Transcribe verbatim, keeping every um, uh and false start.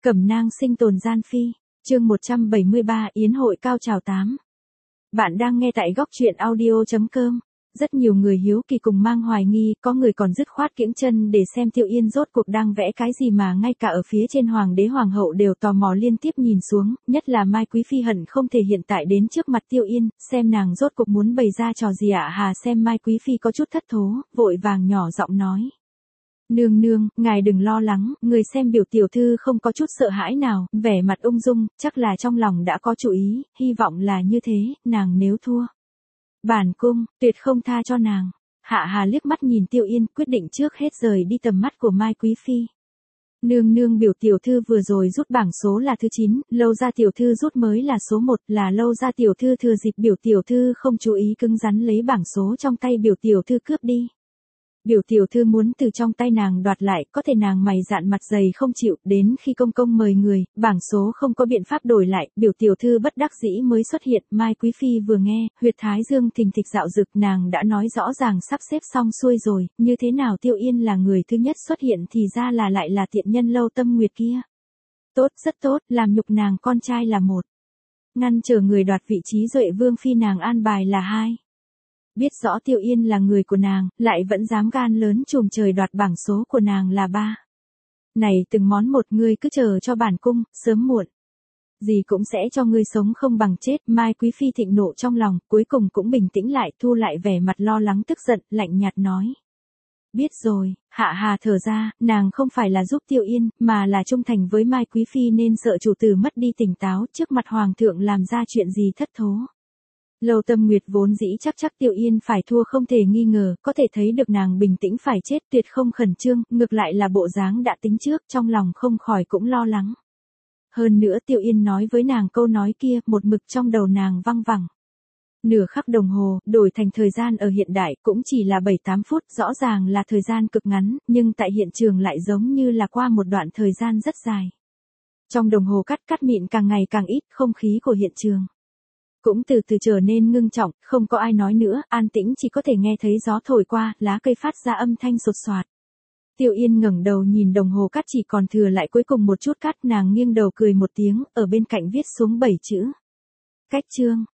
Cẩm nang sinh tồn gian phi, chương một trăm bảy mươi ba Yến hội cao trào tám. Bạn đang nghe tại góc truyện audio chấm com. Rất nhiều người hiếu kỳ cùng mang hoài nghi, có người còn dứt khoát kiễng chân để xem Tiêu Yên rốt cuộc đang vẽ cái gì mà ngay cả ở phía trên hoàng đế hoàng hậu đều tò mò liên tiếp nhìn xuống, nhất là Mai Quý Phi hận không thể hiện tại đến trước mặt Tiêu Yên, xem nàng rốt cuộc muốn bày ra trò gì ạ. Hà xem Mai Quý Phi có chút thất thố, vội vàng nhỏ giọng nói. Nương nương, ngài đừng lo lắng, người xem biểu tiểu thư không có chút sợ hãi nào, vẻ mặt ung dung, chắc là trong lòng đã có chủ ý, hy vọng là như thế, nàng nếu thua. Bản cung, tuyệt không tha cho nàng. Hạ Hà liếc mắt nhìn Tiêu Yên, quyết định trước hết rời đi tầm mắt của Mai Quý Phi. Nương nương, biểu tiểu thư vừa rồi rút bảng số là thứ chín, Lâu gia tiểu thư rút mới là số một, là Lâu gia tiểu thư thừa dịp biểu tiểu thư không chú ý cứng rắn lấy bảng số trong tay biểu tiểu thư cướp đi. Biểu tiểu thư muốn từ trong tay nàng đoạt lại, có thể nàng mày dạn mặt dày không chịu, đến khi công công mời người, bảng số không có biện pháp đổi lại, biểu tiểu thư bất đắc dĩ mới xuất hiện. Mai Quý Phi vừa nghe, huyệt thái dương thình thịch dạo dực, nàng đã nói rõ ràng sắp xếp xong xuôi rồi, như thế nào Tiêu Yên là người thứ nhất xuất hiện thì ra là lại là tiện nhân Lâu Tâm Nguyệt kia. Tốt, rất tốt, làm nhục nàng con trai là một. Ngăn trở người đoạt vị trí Duệ Vương Phi nàng an bài là hai. Biết rõ Tiêu Yên là người của nàng, lại vẫn dám gan lớn trùm trời đoạt bảng số của nàng là ba. Này từng món một, ngươi cứ chờ cho bản cung, sớm muộn gì cũng sẽ cho ngươi sống không bằng chết. Mai Quý Phi thịnh nộ trong lòng, cuối cùng cũng bình tĩnh lại, thu lại vẻ mặt lo lắng tức giận, lạnh nhạt nói. Biết rồi. Hạ Hà thở ra, nàng không phải là giúp Tiêu Yên, mà là trung thành với Mai Quý Phi nên sợ chủ tử mất đi tỉnh táo trước mặt hoàng thượng làm ra chuyện gì thất thố. Lâu Tâm Nguyệt vốn dĩ chắc chắc Tiêu Yên phải thua không thể nghi ngờ, có thể thấy được nàng bình tĩnh phải chết tuyệt không khẩn trương, ngược lại là bộ dáng đã tính trước, trong lòng không khỏi cũng lo lắng. Hơn nữa Tiêu Yên nói với nàng câu nói kia, một mực trong đầu nàng văng vẳng. Nửa khắc đồng hồ, đổi thành thời gian ở hiện đại cũng chỉ là bảy tám phút, rõ ràng là thời gian cực ngắn, nhưng tại hiện trường lại giống như là qua một đoạn thời gian rất dài. Trong đồng hồ cắt cắt mịn càng ngày càng ít, không khí của hiện trường cũng từ từ trở nên ngưng trọng, không có ai nói nữa, an tĩnh chỉ có thể nghe thấy gió thổi qua, lá cây phát ra âm thanh sột soạt. Tiêu Yên ngẩng đầu nhìn đồng hồ cắt chỉ còn thừa lại cuối cùng một chút cắt, nàng nghiêng đầu cười một tiếng, ở bên cạnh viết xuống bảy chữ. Cách chương,